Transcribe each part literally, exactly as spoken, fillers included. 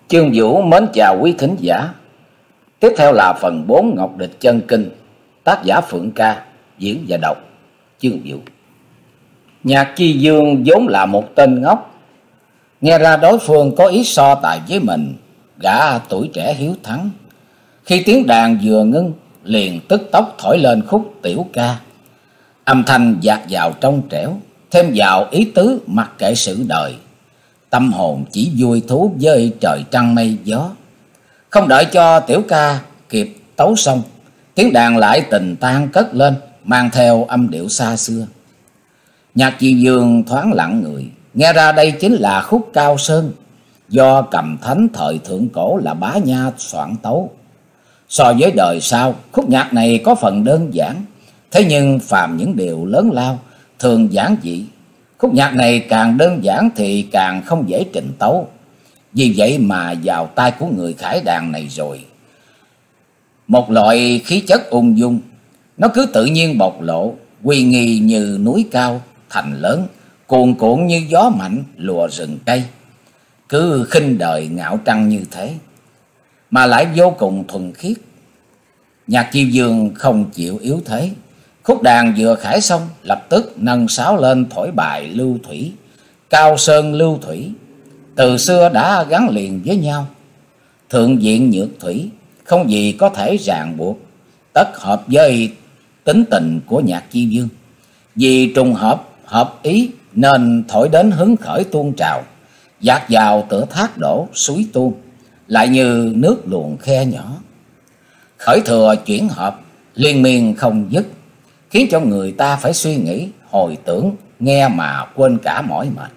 Chương Vũ mến chào quý thính giả. Tiếp theo là phần bốn Ngọc Địch Chân Kinh, tác giả Phượng Ca, diễn và đọc Chương Vũ. Nhạc Chi Dương vốn là một tên ngốc, nghe ra đối phương có ý so tài với mình, gã tuổi trẻ hiếu thắng. Khi tiếng đàn vừa ngưng, liền tức tốc thổi lên khúc tiểu ca, âm thanh dạt dào trong trẻo, thêm vào ý tứ mặc kệ sự đời. Tâm hồn chỉ vui thú với trời trăng mây gió. Không đợi cho tiểu ca kịp tấu xong, tiếng đàn lại tình tan cất lên, mang theo âm điệu xa xưa. Nhạc Chi Dương thoáng lặng người, nghe ra đây chính là khúc Cao Sơn, do Cầm Thánh thời thượng cổ là Bá Nha soạn tấu. So với đời sau, khúc nhạc này có phần đơn giản, thế nhưng phàm những điều lớn lao, thường giản dị. Khúc nhạc này càng đơn giản thì càng không dễ trình tấu. Vì vậy mà vào tay của người khải đàn này rồi, một loại khí chất ung dung, nó cứ tự nhiên bộc lộ, uy nghi như núi cao, thành lớn, cuồn cuộn như gió mạnh, lùa rừng cây. Cứ khinh đời ngạo trăng như thế, mà lại vô cùng thuần khiết. Nhạc Chi Dương không chịu yếu thế. Khúc đàn vừa khải xong, lập tức nâng sáo lên thổi bài lưu thủy. Cao sơn lưu thủy, từ xưa đã gắn liền với nhau. Thượng diện nhược thủy, không gì có thể ràng buộc, tất hợp với tính tình của Nhạc Chi Dương. Vì trùng hợp, hợp ý nên thổi đến hứng khởi tuôn trào, dạt vào tựa thác đổ suối tuôn, lại như nước luồn khe nhỏ. Khởi thừa chuyển hợp, liên miên không dứt, khiến cho người ta phải suy nghĩ, hồi tưởng, nghe mà quên cả mỏi mệt.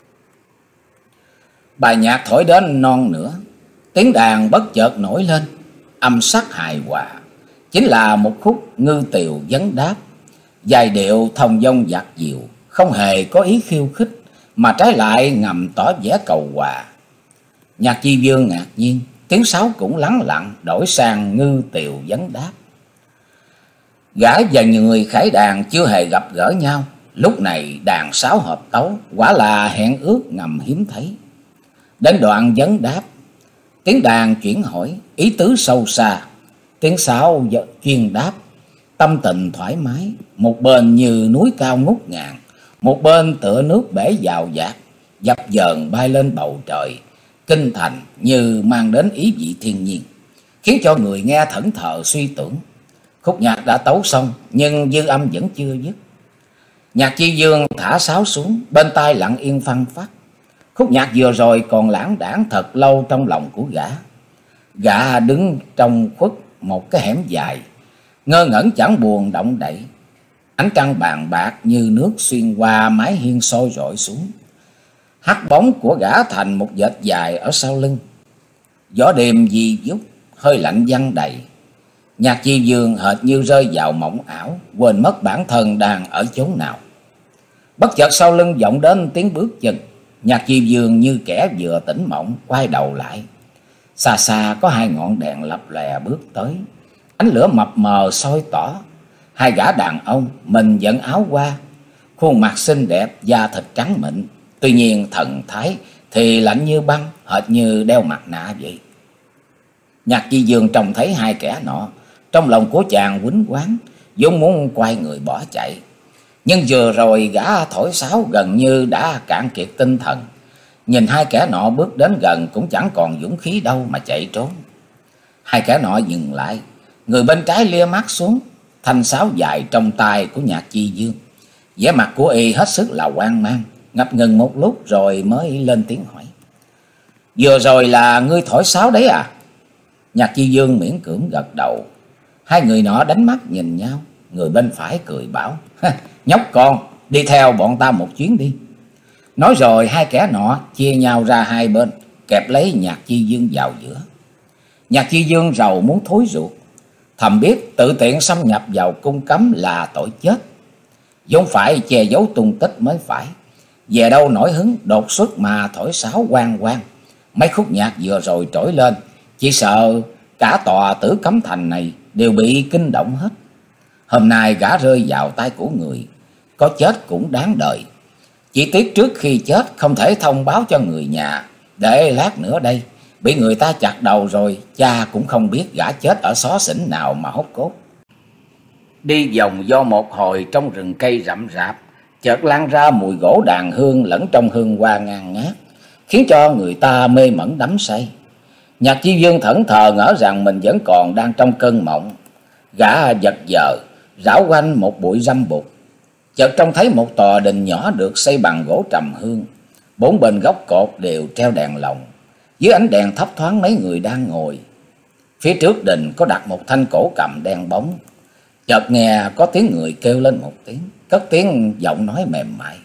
Bài nhạc thổi đến non nữa, tiếng đàn bất chợt nổi lên, âm sắc hài hòa, chính là một khúc ngư tiều vấn đáp. Giai điệu thông dong dạt dịu, không hề có ý khiêu khích, mà trái lại ngầm tỏ vẻ cầu hòa. Nhạc Chi Dương ngạc nhiên, tiếng sáo cũng lắng lặng, đổi sang ngư tiều vấn đáp. Gã và người khải đàn chưa hề gặp gỡ nhau, lúc này đàn sáo hợp tấu, quả là hẹn ước ngầm hiếm thấy. Đến đoạn vấn đáp, tiếng đàn chuyển hỏi, ý tứ sâu xa. Tiếng sáo chuyên đáp, tâm tình thoải mái. Một bên như núi cao ngút ngàn, một bên tựa nước bể dào dạt, dập dờn bay lên bầu trời, kinh thành như mang đến ý vị thiên nhiên, khiến cho người nghe thẫn thờ suy tưởng. Khúc nhạc đã tấu xong, nhưng dư âm vẫn chưa dứt. Nhạc Chi Dương thả sáo xuống, bên tai lặng yên phăng phắc. Khúc nhạc vừa rồi còn lãng đãng thật lâu trong lòng của gã. Gã đứng trong khuất một cái hẻm dài, ngơ ngẩn chẳng buồn động đậy. Ánh trăng bàn bạc như nước xuyên qua mái hiên soi rọi xuống. Hắt bóng của gã thành một vệt dài ở sau lưng. Gió đêm di dút, hơi lạnh văng đầy. Nhạc Chi Dương hệt như rơi vào mộng ảo, quên mất bản thân đang ở chốn nào. Bất chợt sau lưng vọng đến tiếng bước chân. Nhạc Chi Dương như kẻ vừa tỉnh mộng, quay đầu lại. Xa xa có hai ngọn đèn lập lòe bước tới. Ánh lửa mập mờ soi tỏ hai gã đàn ông, mình dẫn áo qua, khuôn mặt xinh đẹp, da thịt trắng mịn. Tuy nhiên thần thái thì lạnh như băng, hệt như đeo mặt nạ vậy. Nhạc Chi Dương trông thấy hai kẻ nọ, trong lòng của chàng quýnh quáng, vốn muốn quay người bỏ chạy. Nhưng vừa rồi gã thổi sáo gần như đã cạn kiệt tinh thần. Nhìn hai kẻ nọ bước đến gần cũng chẳng còn dũng khí đâu mà chạy trốn. Hai kẻ nọ dừng lại, người bên trái lia mắt xuống, thanh sáo dài trong tay của Nhạc Chi Dương. Vẻ mặt của y hết sức là hoang mang, ngập ngừng một lúc rồi mới lên tiếng hỏi: "Vừa rồi là ngươi thổi sáo đấy à?" Nhạc Chi Dương miễn cưỡng gật đầu. Hai người nọ đánh mắt nhìn nhau. Người bên phải cười bảo: "Nhóc con, đi theo bọn ta một chuyến đi." Nói rồi hai kẻ nọ chia nhau ra hai bên, kẹp lấy Nhạc Chi Dương vào giữa. Nhạc Chi Dương rầu muốn thối ruột, thầm biết tự tiện xâm nhập vào cung cấm là tội chết, vốn phải che giấu tung tích mới phải. Về đâu nổi hứng đột xuất mà thổi sáo oang oang. Mấy khúc nhạc vừa rồi trỗi lên, chỉ sợ cả tòa Tử Cấm Thành này đều bị kinh động hết. Hôm nay gã rơi vào tay của người, có chết cũng đáng đời. Chỉ tiếc trước khi chết không thể thông báo cho người nhà, để lát nữa đây bị người ta chặt đầu rồi, cha cũng không biết gã chết ở xó xỉnh nào mà hốt cốt. Đi vòng do một hồi trong rừng cây rậm rạp, chợt lan ra mùi gỗ đàn hương lẫn trong hương hoa ngàn ngát, khiến cho người ta mê mẩn đắm say. Nhạc Chi Dương thẫn thờ ngỡ rằng mình vẫn còn đang trong cơn mộng. Gã giật giờ rảo quanh một bụi râm bụt, chợt trông thấy một tòa đình nhỏ được xây bằng gỗ trầm hương. Bốn bên góc cột đều treo đèn lồng, dưới ánh đèn thấp thoáng mấy người đang ngồi. Phía trước đình có đặt một thanh cổ cầm đen bóng. Chợt nghe có tiếng người kêu lên một tiếng, cất tiếng giọng nói mềm mại: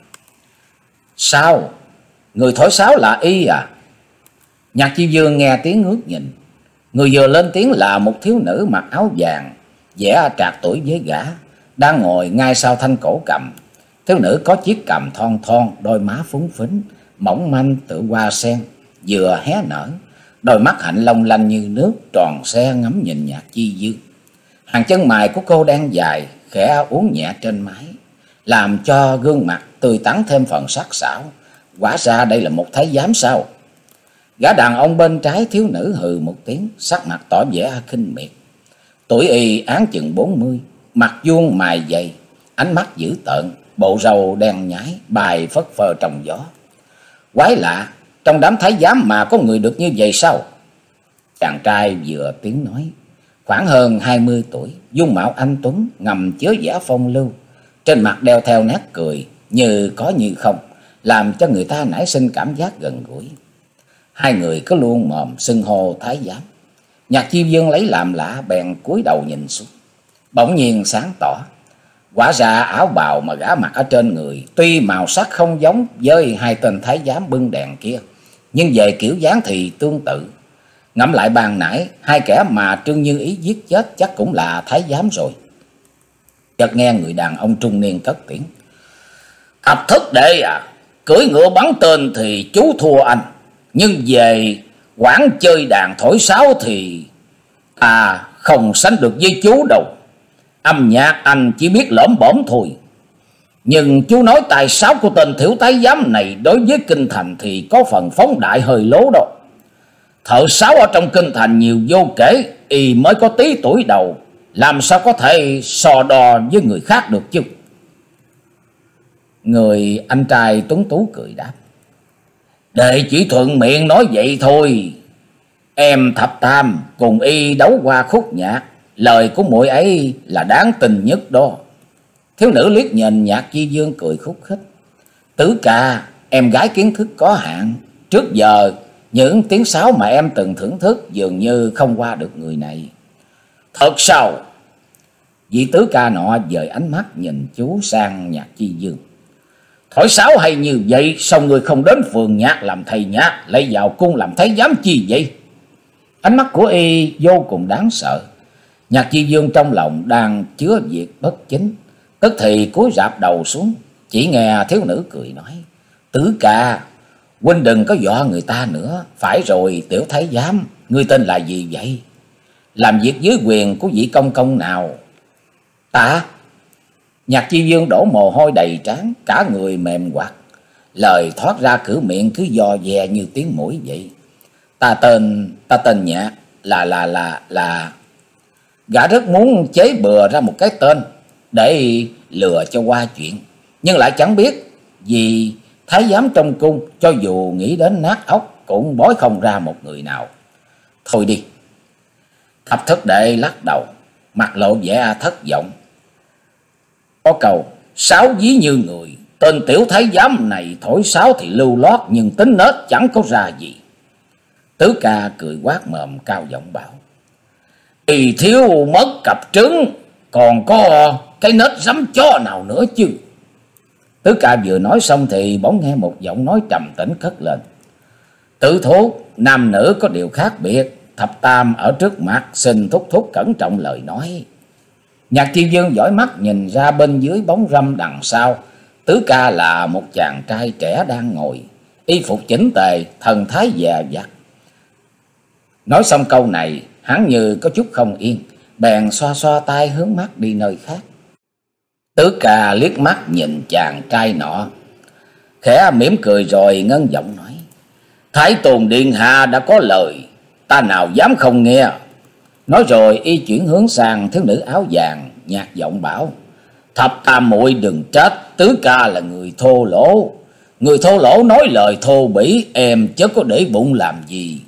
"Sao? Người thổi sáo là y à?" Nhạc Chi Dương nghe tiếng ngước nhìn. Người vừa lên tiếng là một thiếu nữ mặc áo vàng, vẻ trạc tuổi với gã, đang ngồi ngay sau thanh cổ cầm. Thiếu nữ có chiếc cằm thon thon, đôi má phúng phính, mỏng manh tựa hoa sen vừa hé nở, đôi mắt hạnh long lanh như nước, tròn xe ngắm nhìn Nhạc Chi Dương. Hàng chân mày của cô đang dài, khẽ uốn nhẹ trên mái, làm cho gương mặt tươi tắn thêm phần sắc sảo. Quả ra đây là một thái giám sao? Gã đàn ông bên trái thiếu nữ hừ một tiếng, sắc mặt tỏ vẻ khinh miệt. Tuổi y áng chừng bốn mươi, mặt vuông mày dày, ánh mắt dữ tợn, bộ râu đen nhái, bài phất phơ trong gió. Quái lạ, trong đám thái giám mà có người được như vậy sao? Chàng trai vừa tiếng nói, khoảng hơn hai mươi tuổi, dung mạo anh tuấn, ngầm chứa vẻ phong lưu, trên mặt đeo theo nét cười như có như không, làm cho người ta nảy sinh cảm giác gần gũi. Hai người cứ luôn mồm xưng hô thái giám. Nhạc Chi Dương lấy làm lạ, bèn cúi đầu nhìn xuống, bỗng nhiên sáng tỏ. Quả ra áo bào mà gã mặc ở trên người tuy màu sắc không giống với hai tên thái giám bưng đèn kia, nhưng về kiểu dáng thì tương tự. Ngẫm lại bàn nãy, hai kẻ mà Trương Như Ý giết chết chắc cũng là thái giám rồi. Chợt nghe người đàn ông trung niên cất tiếng: "Thập thất đệ à, cưỡi ngựa bắn tên thì chú thua anh, nhưng về quán chơi đàn thổi sáo thì à không sánh được với chú đâu. Âm nhạc anh chỉ biết lỡm bõm thôi. Nhưng chú nói tài sáo của tên tiểu thái giám này đối với kinh thành thì có phần phóng đại hơi lố đâu. Thợ sáo ở trong kinh thành nhiều vô kể, y mới có tí tuổi đầu, làm sao có thể so đo với người khác được chứ?" Người anh trai tuấn tú cười đáp: "Đệ chỉ thuận miệng nói vậy thôi. Em Thập Tam cùng y đấu qua khúc nhạc, lời của muội ấy là đáng tin nhất đó." Thiếu nữ liếc nhìn Nhạc Chi Dương cười khúc khích: "Tứ ca, em gái kiến thức có hạn, trước giờ những tiếng sáo mà em từng thưởng thức dường như không qua được người này." "Thật sao?" Vị tứ ca nọ dời ánh mắt nhìn chú sang Nhạc Chi Dương: "Thổi sáo hay như vậy, sao người không đến phường nhạc làm thầy nhạc, lại vào cung làm thái giám chi vậy?" Ánh mắt của y vô cùng đáng sợ. Nhạc Chi Dương trong lòng đang chứa việc bất chính, tức thì cúi rạp đầu xuống. Chỉ nghe thiếu nữ cười nói: "Tứ ca, huynh đừng có dọa người ta nữa. Phải rồi, tiểu thái giám, ngươi tên là gì vậy? Làm việc dưới quyền của vị công công nào?" "Ta?" Nhạc Chi Dương đổ mồ hôi đầy trán, cả người mềm quặt, lời thoát ra cửa miệng cứ dò dè như tiếng mũi vậy. Ta tên, ta tên Nhạc, là là là là Gã rất muốn chế bừa ra một cái tên để lừa cho qua chuyện, nhưng lại chẳng biết vì thái giám trong cung cho dù nghĩ đến nát óc cũng bói không ra một người nào. "Thôi đi." Thập thất đệ lắc đầu, mặt lộ vẻ thất vọng. Có câu sáo ví như người, tên tiểu thái giám này thổi sáo thì lưu lót nhưng tính nết chẳng có ra gì. Tứ ca cười quát mồm cao giọng bảo: "Y thiếu mất cặp trứng, còn có cái nết rắm chó nào nữa chứ?" Tứ ca vừa nói xong thì bỗng nghe một giọng nói trầm tĩnh cất lên: "Tử thốt, nam nữ có điều khác biệt, Thập Tam ở trước mặt, xin thúc thúc cẩn trọng lời nói." Nhạc Chi Dương dõi mắt nhìn ra bên dưới bóng râm đằng sau. Tứ ca là một chàng trai trẻ đang ngồi, y phục chỉnh tề, thần thái dè dặt. Nói xong câu này, hắn như có chút không yên, bèn xoa xoa tay hướng mắt đi nơi khác. Tứ ca liếc mắt nhìn chàng trai nọ, khẽ mỉm cười rồi ngân giọng nói: Thái Tôn điện hạ đã có lời, ta nào dám không nghe. Nói rồi y chuyển hướng sang thiếu nữ áo vàng, nhạt giọng bảo: Thập tam muội đừng trách, tứ ca là người thô lỗ. Người thô lỗ nói lời thô bỉ, em chớ có để bụng làm gì.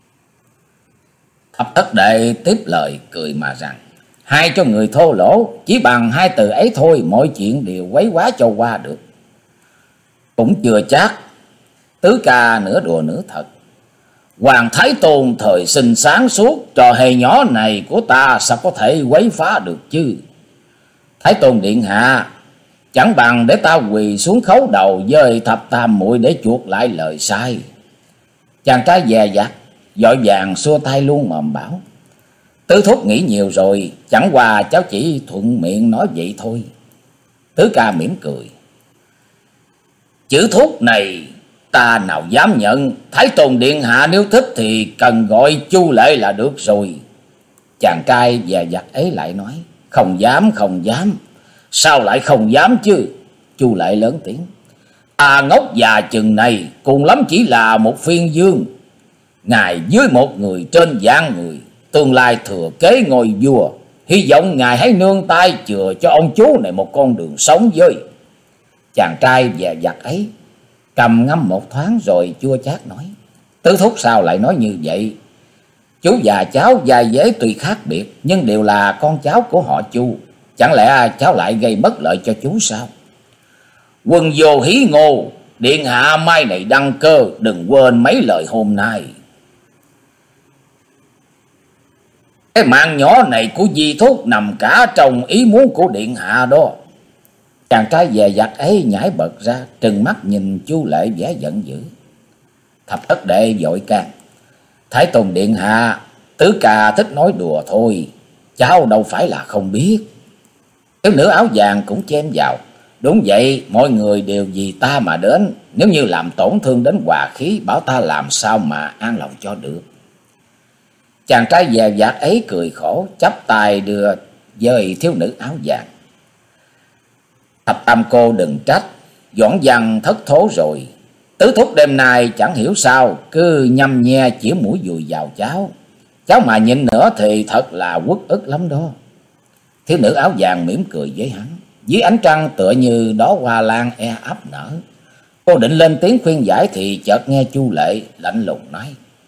Thập thất đệ tiếp lời cười mà rằng: Hai cho người thô lỗ, chỉ bằng hai từ ấy thôi, mọi chuyện đều quấy quá cho qua được. Cũng chưa chắc. Tứ ca nửa đùa nửa thật. Hoàng Thái Tôn thời sinh sáng suốt, trò hề nhỏ này của ta sao có thể quấy phá được chứ. Thái Tôn điện hạ, chẳng bằng để ta quỳ xuống khấu đầu với thập tam muội để chuộc lại lời sai. Chàng trai dè dặt vội vàng xua tay luôn mồm bảo: Tứ thúc nghĩ nhiều rồi, chẳng qua cháu chỉ thuận miệng nói vậy thôi. Tứ ca mỉm cười: Chữ thúc này ta nào dám nhận. Thái Tôn điện hạ nếu thích thì cần gọi Chu Lệ là được rồi. Chàng trai dè dặt ấy lại nói: Không dám, không dám. Sao lại không dám chứ? Chu Lệ lớn tiếng: Ta ngốc già chừng này, cùng lắm chỉ là một phiên dương. Ngài dưới một người trên vạn người, tương lai thừa kế ngôi vua. Hy vọng ngài hãy nương tay chừa cho ông chú này một con đường sống với. Chàng trai dè dặt ấy cầm ngâm một thoáng rồi chua chát nói: Tứ thúc sao lại nói như vậy? Chú và cháu già dế tuy khác biệt, nhưng đều là con cháu của họ Chu. Chẳng lẽ cháu lại gây bất lợi cho chú sao? Quân vô hí ngô, điện hạ mai này đăng cơ, đừng quên mấy lời hôm nay. Cái mạng nhỏ này của di thúc nằm cả trong ý muốn của điện hạ đó. Chàng trai dè dặt ấy nhảy bật ra, trừng mắt nhìn Chu Lệ vẻ giận dữ. Thập thất đệ vội can: Thái Tôn điện hạ, tứ ca thích nói đùa thôi, cháu đâu phải là không biết. Thiếu nữ áo vàng cũng chen vào: Đúng vậy, mọi người đều vì ta mà đến. Nếu như làm tổn thương đến hòa khí, bảo ta làm sao mà an lòng cho được. Chàng trai dè dặt ấy cười khổ, chắp tay đưa với thiếu nữ áo vàng: Thập tam cô đừng trách, dọn dằn thất thố rồi. Tứ thúc đêm nay chẳng hiểu sao cứ nhăm nhe chĩa mũi dùi vào cháu. Cháu mà nhịn nữa thì thật là uất ức lắm đó. Thiếu nữ áo vàng mỉm cười với hắn, dưới ánh trăng tựa như đó hoa lan e ấp nở. Cô định lên tiếng khuyên giải thì chợt nghe Chu Lệ lạnh lùng nói: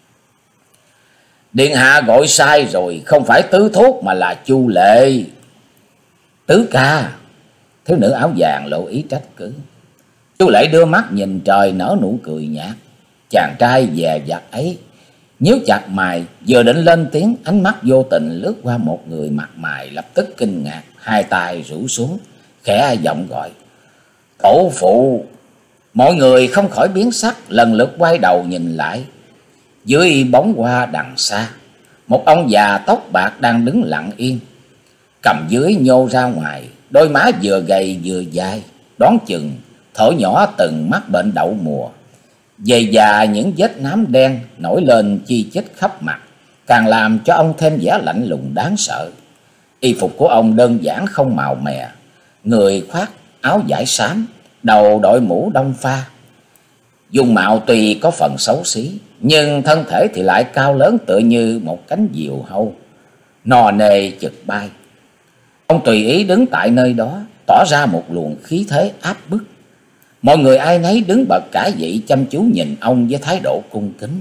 Điện hạ gọi sai rồi, không phải tứ thúc mà là Chu Lệ. Tứ ca. Thiếu nữ áo vàng lộ ý trách cứ. Chu Lệ đưa mắt nhìn trời nở nụ cười nhạt. Chàng trai dè dặt ấy nhíu chặt mày, vừa định lên tiếng, ánh mắt vô tình lướt qua một người mặt mày lập tức kinh ngạc, hai tay rủ xuống, khẽ giọng gọi: Tổ phụ. Mọi người không khỏi biến sắc, lần lượt quay đầu nhìn lại. Dưới bóng hoa đằng xa, một ông già tóc bạc đang đứng lặng yên, cầm dưới nhô ra ngoài, đôi má vừa gầy vừa dài, đoán chừng thở nhỏ từng mắc bệnh đậu mùa. Dày già những vết nám đen nổi lên chi chít khắp mặt, càng làm cho ông thêm vẻ lạnh lùng đáng sợ. Y phục của ông đơn giản không màu mè, người khoác áo vải xám, đầu đội mũ đông pha. Dung mạo tuy có phần xấu xí, nhưng thân thể thì lại cao lớn tựa như một cánh diều hâu, nò nề chực bay. Ông tùy ý đứng tại nơi đó, tỏ ra một luồng khí thế áp bức. Mọi người ai nấy đứng bật cả dậy, chăm chú nhìn ông với thái độ cung kính.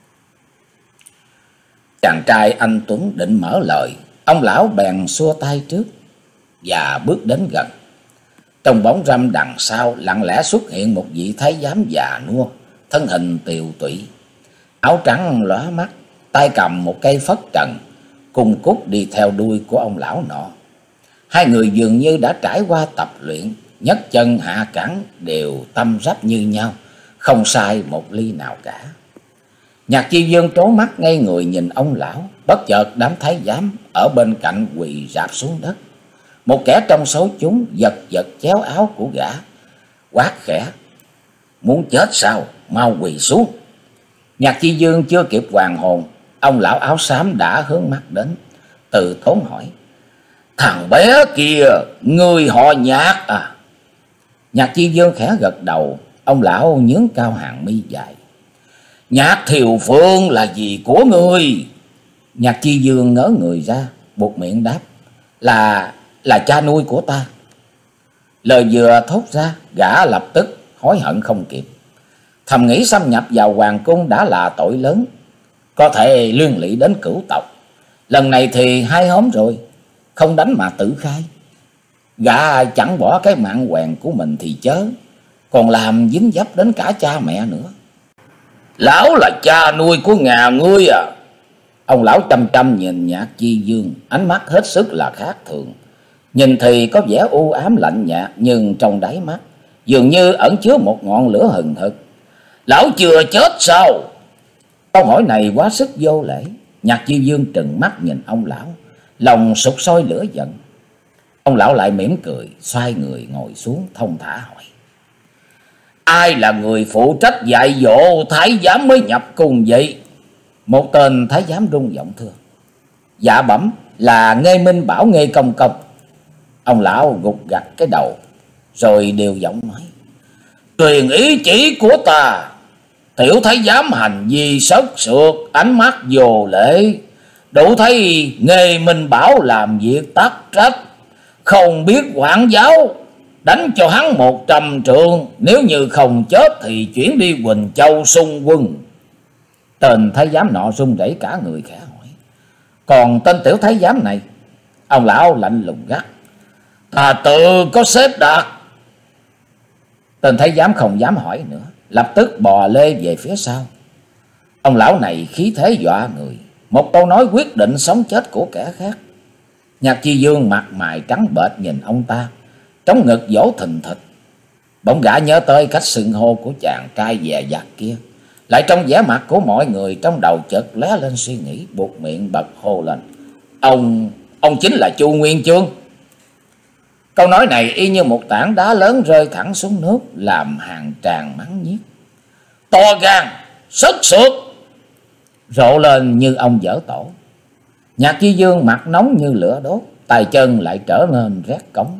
Chàng trai anh tuấn định mở lời, ông lão bèn xua tay trước và bước đến gần. Trong bóng râm đằng sau lặng lẽ xuất hiện một vị thái giám già nua, thân hình tiều tụy, áo trắng lóa mắt, tay cầm một cây phất trần, cung cúc đi theo đuôi của ông lão nọ. Hai người dường như đã trải qua tập luyện, nhấc chân hạ cẳng đều tâm ráp như nhau, không sai một ly nào cả. Nhạc Chi Dương trố mắt ngây người nhìn ông lão, bất chợt đám thái giám ở bên cạnh quỳ rạp xuống đất. Một kẻ trong số chúng giật giật chéo áo của gã, quát khẽ: Muốn chết sao, mau quỳ xuống. Nhạc Chi Dương chưa kịp hoàn hồn, ông lão áo xám đã hướng mắt đến, từ tốn hỏi: Thằng bé kia, người họ Nhạc à? Nhạc Chi Dương khẽ gật đầu, ông lão nhướng cao hàng mi dài: Nhạc Thiều Phương là gì của ngươi? Nhạc Chi Dương ngớ người ra, buột miệng đáp: Là, là cha nuôi của ta. Lời vừa thốt ra, gã lập tức hối hận không kịp. Thầm nghĩ xâm nhập vào hoàng cung đã là tội lớn, có thể liên lụy đến cửu tộc. Lần này thì hai hóm rồi, không đánh mà tự khai. Gã chẳng bỏ cái mạng quèn của mình thì chớ, còn làm dính dấp đến cả cha mẹ nữa. Lão là cha nuôi của nhà ngươi à? Ông lão chăm chăm nhìn Nhạc Chi Dương, ánh mắt hết sức là khác thường. Nhìn thì có vẻ u ám lạnh nhạt, nhưng trong đáy mắt dường như ẩn chứa một ngọn lửa hừng hực. Lão chưa chết sao? Câu hỏi này quá sức vô lễ. Nhạc Chi Dương trừng mắt nhìn ông lão, lòng sục sôi lửa giận. Ông lão lại mỉm cười, xoay người ngồi xuống thông thả hỏi: Ai là người phụ trách dạy dỗ thái giám mới nhập cung vậy? Một tên thái giám rung giọng thưa: Dạ bẩm là Nghê Minh Bảo Nghê Công Công. Ông lão gục gặt cái đầu rồi đều giọng nói: Truyền ý chỉ của ta. Tiểu thái giám hành vi sất sượt, ánh mắt vô lễ, đủ thấy Nghê Minh Bảo làm việc tắc trách, không biết quản giáo. Đánh cho hắn một trăm trượng, nếu như không chết thì chuyển đi Quỳnh Châu xung quân. Tên thái giám nọ run rẩy cả người khẽ hỏi: Còn tên tiểu thái giám này? Ông lão lạnh lùng gắt: Ta tự có xếp đặt. Tên thái giám không dám hỏi nữa, lập tức bò lê về phía sau. Ông lão này khí thế dọa người, một câu nói quyết định sống chết của kẻ khác. Nhạc Chi Dương mặt mày trắng bệch nhìn ông ta, trống ngực vỗ thình thịch. Bỗng gã nhớ tới cách xưng hô của chàng trai dè dặt kia, lại trong vẻ mặt của mọi người, trong đầu chợt lóe lên suy nghĩ, buột miệng bật hô lên: Ông, ông chính là Chu Nguyên Chương. Câu nói này y như một tảng đá lớn rơi thẳng xuống nước, làm hàng tràng mắng nhiếc. To gan, sất sượt, rộ lên như ông dở tổ. Nhạc Chi Dương mặt nóng như lửa đốt, tay chân lại trở nên rét cống.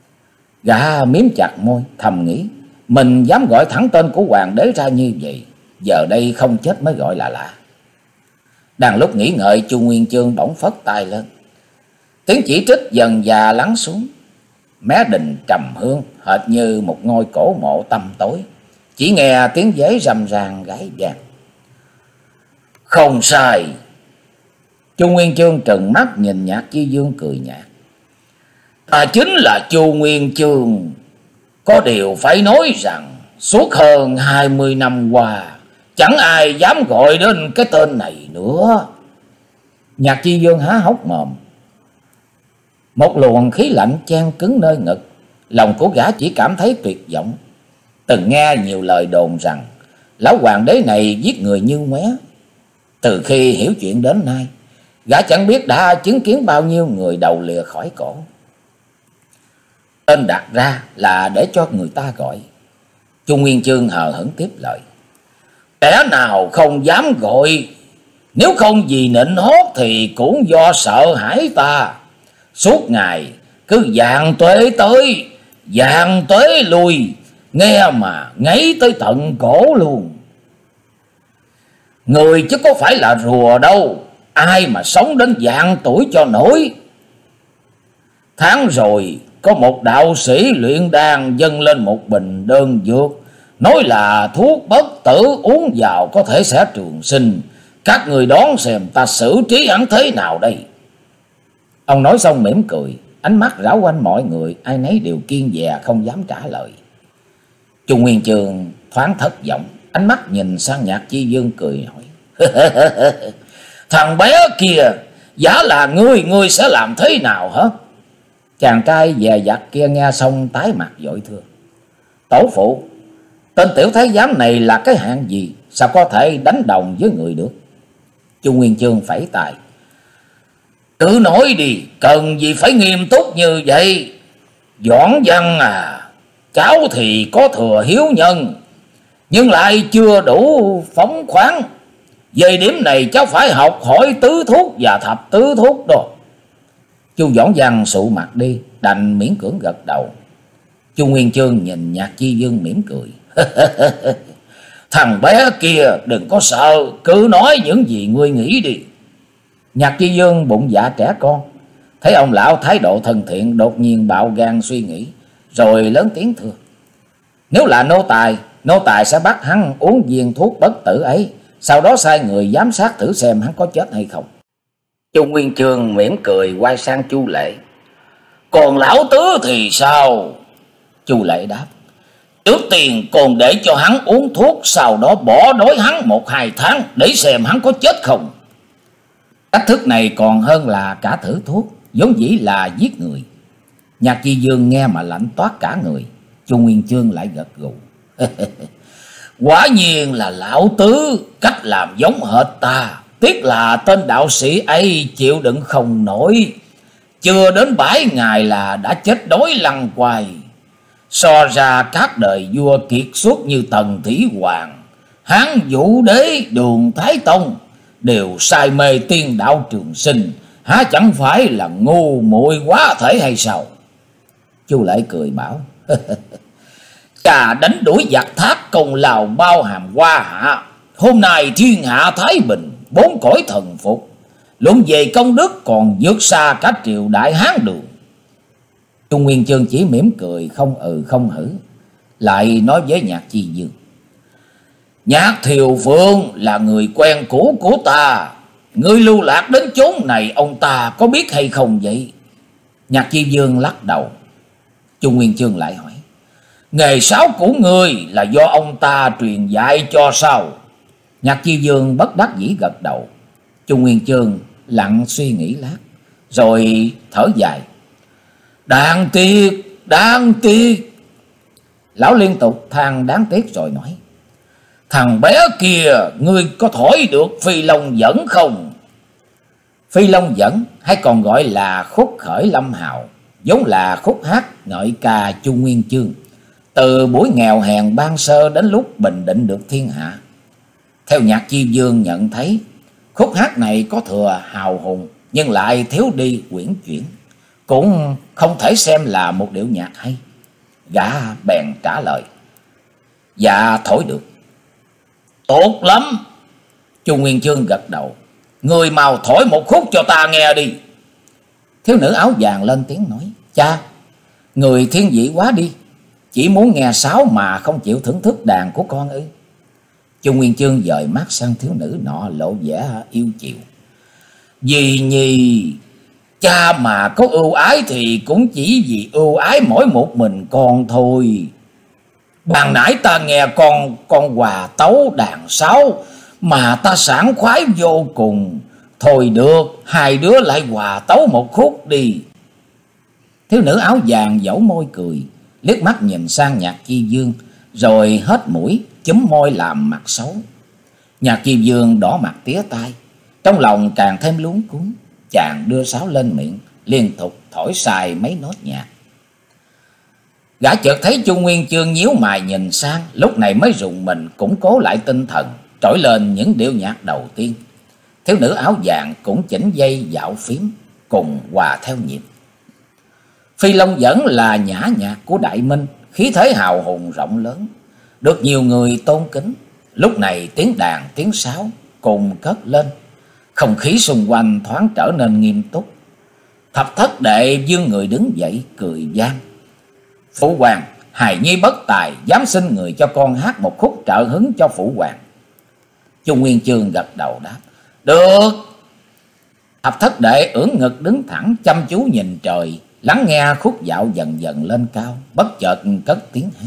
Gã miếm chặt môi, thầm nghĩ mình dám gọi thẳng tên của hoàng đế ra như vậy, giờ đây không chết mới gọi là lạ. Đang lúc nghĩ ngợi, Chu Nguyên Chương bỗng phất tay lên. Tiếng chỉ trích dần dà lắng xuống. Mé đình trầm hương hệt như một ngôi cổ mộ tăm tối, chỉ nghe tiếng giấy rầm ràng gái vàng. Không sai. Chu Nguyên Chương trừng mắt nhìn Nhạc Chi Dương cười nhạt: Ta chính là Chu Nguyên Chương. Có điều phải nói rằng suốt hơn hai mươi năm qua chẳng ai dám gọi đến cái tên này nữa. Nhạc Chi Dương há hốc mồm. Một luồng khí lạnh chan cứng nơi ngực, lòng của gã chỉ cảm thấy tuyệt vọng. Từng nghe nhiều lời đồn rằng lão hoàng đế này giết người như ngoé. Từ khi hiểu chuyện đến nay, gã chẳng biết đã chứng kiến bao nhiêu người đầu lìa khỏi cổ. Tên đặt ra là để cho người ta gọi. Chu Nguyên Chương hờ hững tiếp lời: Kẻ nào không dám gọi, nếu không vì nịnh hót thì cũng do sợ hãi ta. Suốt ngày cứ vàng tuế tới, vàng tuế lui, nghe mà ngấy tới tận cổ luôn. Người chứ có phải là rùa đâu, ai mà sống đến vạn tuổi cho nổi. Tháng rồi có một đạo sĩ luyện đan dâng lên một bình đơn dược, nói là thuốc bất tử, uống vào có thể sẽ trường sinh. Các người đoán xem ta xử trí hắn thế nào đây? Ông nói xong mỉm cười, ánh mắt rảo quanh mọi người, ai nấy đều kiêng dè không dám trả lời. Chu Nguyên Chương thoáng thất vọng, ánh mắt nhìn sang Nhạc Chi Dương cười hỏi: Thằng bé kia, giả là ngươi, ngươi sẽ làm thế nào hả? Chàng trai dè dặt kia nghe xong tái mặt vội thưa: Tổ phụ, tên tiểu thái giám này là cái hạng gì, sao có thể đánh đồng với người được? Chu Nguyên Chương phẩy tay: Cứ nói đi, cần gì phải nghiêm túc như vậy? Doãn Văn à, cháu thì có thừa hiếu nhân, nhưng lại chưa đủ phóng khoáng. Về điểm này cháu phải học hỏi tứ thuốc và thập tứ thuốc đó. Chu Doãn Văn sụ mặt đi, đành miễn cưỡng gật đầu. Chu Nguyên Chương nhìn Nhạc Chi Dương mỉm cười: Thằng bé kia đừng có sợ, cứ nói những gì ngươi nghĩ đi. Nhạc Chi Dương bụng dạ trẻ con, thấy ông lão thái độ thân thiện, đột nhiên bạo gan suy nghĩ, rồi lớn tiếng thưa: Nếu là nô tài, nô tài sẽ bắt hắn uống viên thuốc bất tử ấy, sau đó sai người giám sát thử xem hắn có chết hay không. Chu Nguyên Chương mỉm cười quay sang Chu Lệ: Còn lão tứ thì sao? Chu Lệ đáp: Trước tiên còn để cho hắn uống thuốc, sau đó bỏ đói hắn một hai tháng để xem hắn có chết không. Cách thức này còn hơn là cả thử thuốc, vốn dĩ là giết người. Nhạc Chi Dương nghe mà lạnh toát cả người. Chu Nguyên Chương lại gật gù: Quả nhiên là lão tứ, cách làm giống hệt ta. Tiếc là tên đạo sĩ ấy chịu đựng không nổi, chưa đến bảy ngày là đã chết đói lăn quay. So ra các đời vua kiệt xuất như Tần Thủy Hoàng, Hán Vũ Đế, Đường Thái Tông đều say mê tiên đạo trường sinh, há chẳng phải là ngu muội quá thể hay sao? Chu Lệ cười bảo: Chà, đánh đuổi giặc thác công lao bao hàm hoa hạ, hôm nay thiên hạ thái bình, bốn cõi thần phục, luận về công đức còn vượt xa cả triều đại Hán Đường. Chu Nguyên Chương chỉ mỉm cười không ừ không hử, lại nói với Nhạc Chi Dương: Nhạc Thiều Phương là người quen cũ của ta, người lưu lạc đến chốn này ông ta có biết hay không vậy? Nhạc Chi Dương lắc đầu. Chu Nguyên Chương lại hỏi: Nghề sáo của ngươi là do ông ta truyền dạy cho sao? Nhạc Chi Dương bất đắc dĩ gật đầu. Chu Nguyên Chương lặng suy nghĩ lát, rồi thở dài: Đáng tiếc, đáng tiếc. Lão liên tục than đáng tiếc rồi nói: Thằng bé kia, ngươi có thổi được Phi Long Dẫn không? Phi Long Dẫn hay còn gọi là khúc khởi lâm hào, vốn là khúc hát ngợi ca Chu Nguyên Chương từ buổi nghèo hèn ban sơ đến lúc bình định được thiên hạ. Theo Nhạc Chi Dương nhận thấy, khúc hát này có thừa hào hùng nhưng lại thiếu đi quyển chuyển, cũng không thể xem là một điệu nhạc hay. Gã bèn trả lời: Dạ thổi được. Tốt lắm. Chu Nguyên Chương gật đầu: Người mau thổi một khúc cho ta nghe đi. Thiếu nữ áo vàng lên tiếng nói: Cha, người thiên vị quá đi, chỉ muốn nghe sáo mà không chịu thưởng thức đàn của con ư? Chu Nguyên Chương dời mắt sang thiếu nữ nọ, lộ vẻ yêu chiều: Dì nhi, cha mà có ưu ái thì cũng chỉ vì ưu ái mỗi một mình con thôi. Ban nãy ta nghe con con hòa tấu đàn sáo mà ta sảng khoái vô cùng. Thôi được, hai đứa lại hòa tấu một khúc đi. Thiếu nữ áo vàng dẫu môi cười, liếc mắt nhìn sang Nhạc Chi Dương, rồi hết mũi chúm môi làm mặt xấu. Nhạc Chi Dương đỏ mặt tía tai, trong lòng càng thêm luống cuống. Chàng đưa sáo lên miệng, liên tục thổi xài mấy nốt nhạc. Gã chợt thấy Chu Nguyên Chương nhíu mày nhìn sang, lúc này mới rùng mình củng cố lại tinh thần, trỗi lên những điệu nhạc đầu tiên. Thiếu nữ áo vàng cũng chỉnh dây dạo phím, cùng hòa theo nhịp. Phi Long Dẫn là nhã nhạc của Đại Minh, khí thế hào hùng rộng lớn, được nhiều người tôn kính. Lúc này tiếng đàn tiếng sáo cùng cất lên, không khí xung quanh thoáng trở nên nghiêm túc. Thập thất đệ dương người đứng dậy cười vang: Phụ hoàng, hài nhi bất tài, dám xin người cho con hát một khúc trợ hứng cho phụ hoàng. Chu Nguyên Chương gật đầu đáp: Được. Thập thất đệ ưỡn ngực đứng thẳng, chăm chú nhìn trời, lắng nghe khúc dạo dần dần lên cao, bất chợt cất tiếng hát: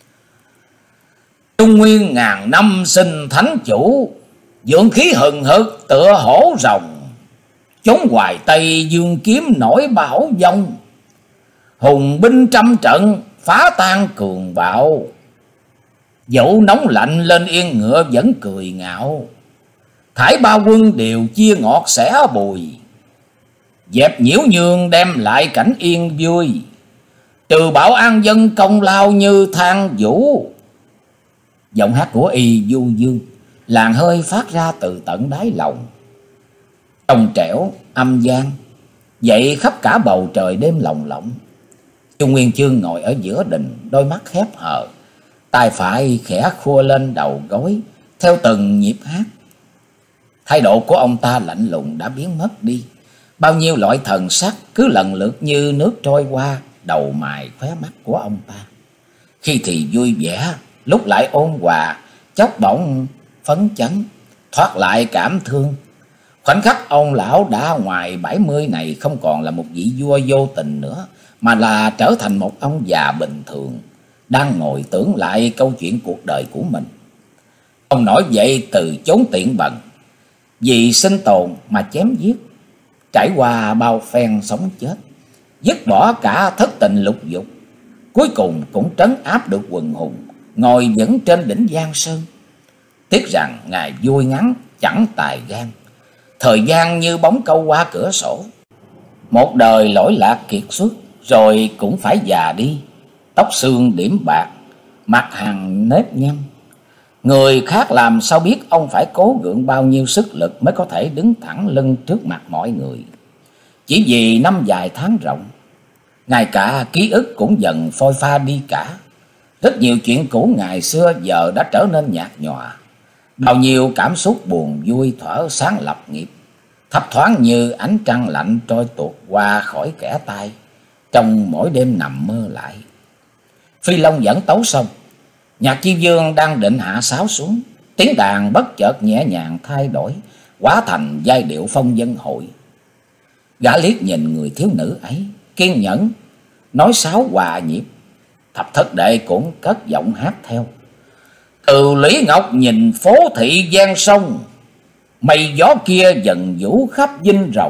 Trung Nguyên ngàn năm sinh thánh chủ, dưỡng khí hừng hực tựa hổ rồng, chống hoài Tây dương kiếm nổi bảo vong, hùng binh trăm trận phá tan cường bạo, dẫu nóng lạnh lên yên ngựa vẫn cười ngạo, thải ba quân đều chia ngọt sẻ bùi, dẹp nhiễu nhường đem lại cảnh yên vui, trừ bảo an dân công lao như than vũ. Giọng hát của y du dương, làn hơi phát ra từ tận đáy lòng, trong trẻo âm gian dậy khắp cả bầu trời đêm lồng lộng. Chu Nguyên Chương ngồi ở giữa đình, đôi mắt khép hờ, tay phải khẽ khua lên đầu gối theo từng nhịp hát. Thái độ của ông ta lạnh lùng đã biến mất đi. Bao nhiêu loại thần sắc cứ lần lượt như nước trôi qua đầu mày khóe mắt của ông ta. Khi thì vui vẻ, lúc lại ôn hòa, chốc bỗng phấn chấn, thoát lại cảm thương. Khoảnh khắc ông lão đã ngoài bảy mươi này không còn là một vị vua vô tình nữa, mà là trở thành một ông già bình thường, đang ngồi tưởng lại câu chuyện cuộc đời của mình. Ông nổi dậy từ chốn tiện bần, vì sinh tồn mà chém giết, trải qua bao phen sống chết, dứt bỏ cả thất tình lục dục, cuối cùng cũng trấn áp được quần hùng, ngồi vững trên đỉnh Giang Sơn. Tiếc rằng ngày vui ngắn chẳng tài gan, thời gian như bóng câu qua cửa sổ. Một đời lỗi lạc kiệt xuất, rồi cũng phải già đi, tóc xương điểm bạc, mặt hằn nếp nhăn. Người khác làm sao biết ông phải cố gượng bao nhiêu sức lực mới có thể đứng thẳng lưng trước mặt mọi người. Chỉ vì năm dài tháng rộng, ngay cả ký ức cũng dần phôi pha đi cả. Rất nhiều chuyện cũ ngày xưa giờ đã trở nên nhạt nhòa. Bao nhiêu cảm xúc buồn vui thuở sáng lập nghiệp, thấp thoáng như ánh trăng lạnh trôi tuột qua khỏi kẻ tay trong mỗi đêm nằm mơ lại. Phi Long dẫn tấu xong, Nhạc Chi Vương đang định hạ sáo xuống, tiếng đàn bất chợt nhẹ nhàng thay đổi, hóa thành giai điệu phong dân hội. Gã liếc nhìn người thiếu nữ ấy, kiên nhẫn nói sáo hòa nhịp. Thập thất đệ cũng cất giọng hát theo. Từ Lý Ngọc nhìn phố thị gian sông, mây gió kia dần vũ khắp dinh rồng.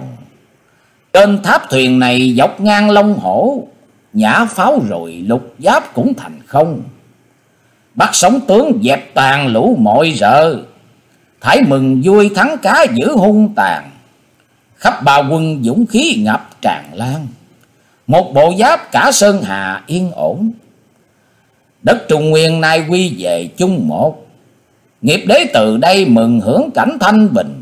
Trên tháp thuyền này dọc ngang Long Hổ, nhả pháo rồi lục giáp cũng thành không. Bắt sống tướng dẹp tàn lũ mọi rợ, thái mừng vui thắng cá giữ hung tàn. Khắp ba quân dũng khí ngập tràn lan, một bộ giáp cả sơn hà yên ổn. Đất Trung Nguyên nay quy về chung một, nghiệp đế từ đây mừng hưởng cảnh thanh bình.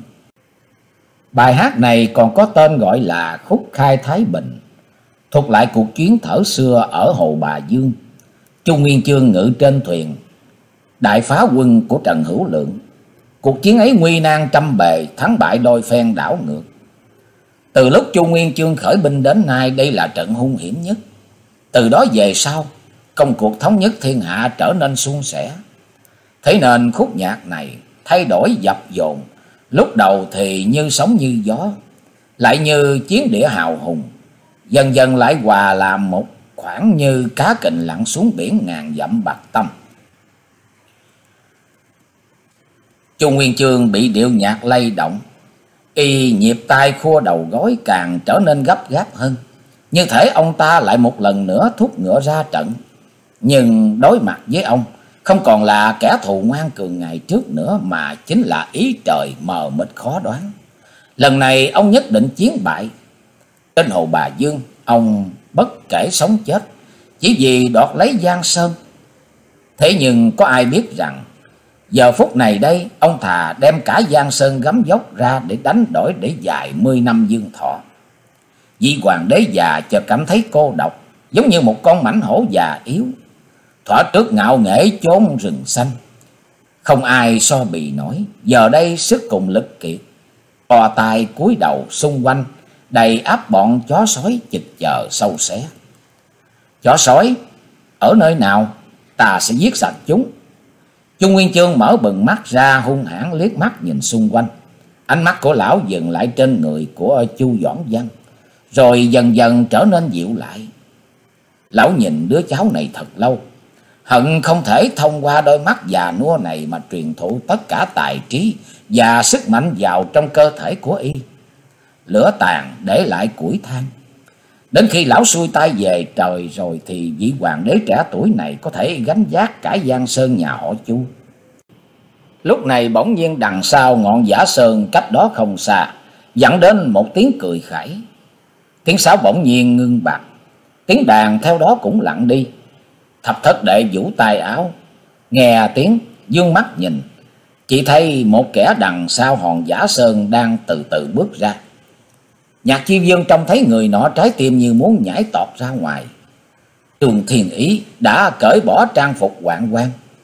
Bài hát này còn có tên gọi là Khúc Khai Thái Bình, thuộc lại cuộc chiến thở xưa ở Hồ Bà Dương. Chu Nguyên Chương ngự trên thuyền, đại phá quân của Trần Hữu Lượng. Cuộc chiến ấy nguy nan trăm bề, thắng bại đôi phen đảo ngược. Từ lúc Chu Nguyên Chương khởi binh đến nay, đây là trận hung hiểm nhất. Từ đó về sau, công cuộc thống nhất thiên hạ trở nên suôn sẻ. Thế nên khúc nhạc này thay đổi dập dồn, lúc đầu thì như sóng như gió, lại như chiến địa hào hùng, dần dần lại hòa làm một khoảng như cá kình lặn xuống biển ngàn dặm bạc tâm. Chu Nguyên Chương bị điệu nhạc lay động, y nhịp tay khua đầu gối càng trở nên gấp gáp hơn, như thể ông ta lại một lần nữa thúc ngựa ra trận. Nhưng đối mặt với ông, không còn là kẻ thù ngoan cường ngày trước nữa, mà chính là ý trời mờ mịt khó đoán. Lần này ông nhất định chiến bại. Trên Hồ Bà Dương, ông bất kể sống chết, chỉ vì đoạt lấy Giang Sơn. Thế nhưng có ai biết rằng, giờ phút này đây, ông thà đem cả Giang Sơn gấm dốc ra để đánh đổi để dài mươi năm dương thọ. Vị hoàng đế già chợt cảm thấy cô độc, giống như một con mãnh hổ già yếu, thỏa trước ngạo nghễ chốn rừng xanh. Không ai so bì nổi, giờ đây sức cùng lực kiệt. To tay cúi đầu xung quanh, đầy áp bọn chó sói chịch chờ sâu xé. Chó sói ở nơi nào, ta sẽ giết sạch chúng. Chu Nguyên Chương mở bừng mắt ra, hung hãn liếc mắt nhìn xung quanh. Ánh mắt của lão dừng lại trên người của Chu Doãn Văn, rồi dần dần trở nên dịu lại. Lão nhìn đứa cháu này thật lâu, hận không thể thông qua đôi mắt già nua này mà truyền thụ tất cả tài trí và sức mạnh vào trong cơ thể của y. Lửa tàn để lại củi than. Đến khi lão xuôi tay về trời rồi thì vị hoàng đế trẻ tuổi này có thể gánh vác cả Giang Sơn nhà họ Chu. Lúc này bỗng nhiên đằng sau ngọn Giả Sơn cách đó không xa vọng đến một tiếng cười khẩy. Tiếng sáo bỗng nhiên ngưng bặt, tiếng đàn theo đó cũng lặng đi. Thập thất đệ vũ tay áo, nghe tiếng dương mắt nhìn, chỉ thấy một kẻ đằng sau hòn Giả Sơn đang từ từ bước ra. Nhạc Chi Vương trông thấy người nọ, trái tim như muốn nhảy tọt ra ngoài. Trường Thiên Ý đã cởi bỏ trang phục hoạn quan,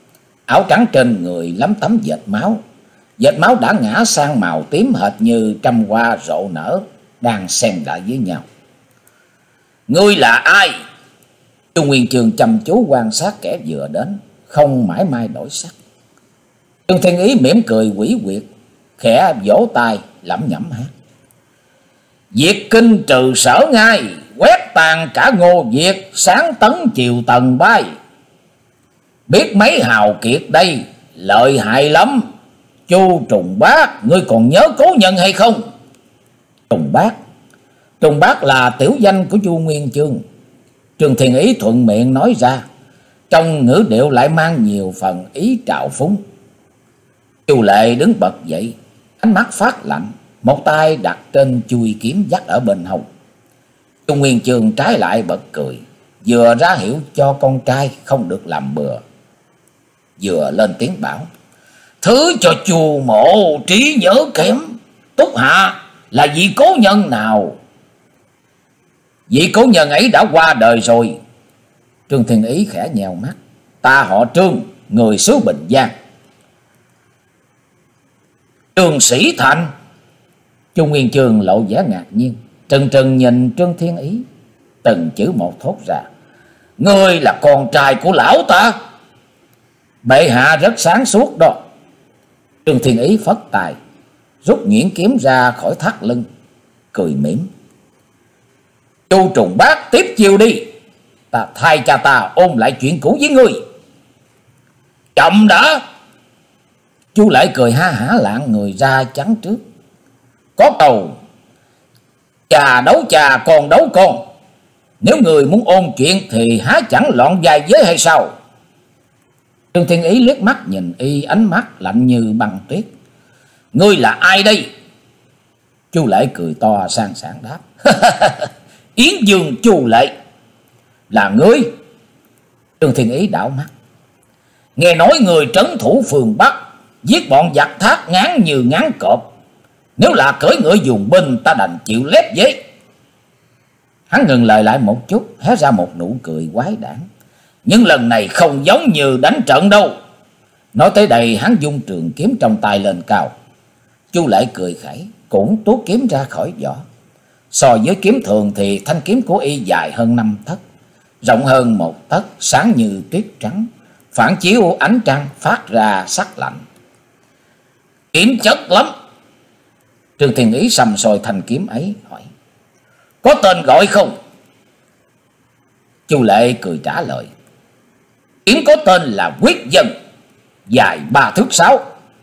áo trắng trên người lấm tấm vệt máu. Vệt máu đã ngã sang màu tím hệt như trăm hoa rộ nở đang xen lại với nhau. Ngươi là ai? Chu Nguyên Chương chăm chú quan sát kẻ vừa đến, không mãi mai đổi sắc. Trương Thiên Ý mỉm cười quỷ quyệt, khẽ vỗ tay lẩm nhẩm hát: Diệt kinh trừ sở ngay, quét tàn cả Ngô Việt, sáng tấn chiều tần bay. Biết mấy hào kiệt đây, lợi hại lắm. Chu Trùng Bác, ngươi còn nhớ cố nhân hay không? Trùng Bác? Trùng Bác là tiểu danh của Chu Nguyên Chương. Trương Thiên Ý thuận miệng nói ra, trong ngữ điệu lại mang nhiều phần ý trào phúng. Chu Lệ đứng bật dậy, ánh mắt phát lạnh, một tay đặt trên chuôi kiếm dắt ở bên hông. Chu Nguyên Chương trái lại bật cười, vừa ra hiệu cho con trai không được làm bừa, vừa lên tiếng bảo: Thứ cho Chu mộ trí nhớ kém, Túc Hạ là vị cố nhân nào? Vị cố nhân ấy đã qua đời rồi. Trương Thiên Ý khẽ nhèo mắt: Ta họ Trương, người xứ Bình Giang. Trương Sĩ Thành? Chu Nguyên Chương lộ vẻ ngạc nhiên, trừng trừng nhìn Trương Thiên Ý, từng chữ một thốt ra: Ngươi là con trai của lão ta? Bệ hạ rất sáng suốt đó. Trương Thiên Ý phất tài, rút nhuyễn kiếm ra khỏi thắt lưng, cười mỉm: Chu Trùng Bác tiếp chiêu đi, ta thay cha ta ôn lại chuyện cũ với ngươi. Chậm đã. Chu Lệ cười ha hả lạng người ra chắn trước. Có câu cha đấu cha, con đấu con. Nếu người muốn ôn chuyện thì há chẳng loạn dài giới hay sao? Trương Thiên Ý liếc mắt nhìn y, ánh mắt lạnh như băng tuyết. Ngươi là ai đây? Chu Lệ cười to sang sảng đáp: Yến Dương Chu Lệ. Là ngươi? Trương Thiên Ý đảo mắt. Nghe nói người trấn thủ phường Bắc, giết bọn giặc Thác ngán như ngán cọp. Nếu là cưỡi ngựa dùng binh, ta đành chịu lép giấy. Hắn ngừng lời lại một chút, hé ra một nụ cười quái đản. Nhưng lần này không giống như đánh trận đâu. Nói tới đây, hắn vung trường kiếm trong tay lên cao. Chu Lệ cười khẩy, cũng tuốt kiếm ra khỏi vỏ. So với kiếm thường thì thanh kiếm của y dài hơn năm tấc, rộng hơn một tấc, sáng như tuyết trắng, phản chiếu ánh trăng phát ra sắc lạnh. Kiếm chất lắm. Trương Thiên Ý sầm soi thanh kiếm ấy, hỏi: Có tên gọi không? Chu Lệ cười trả lời: Kiếm có tên là Quyết Dân, dài ba thước sáu.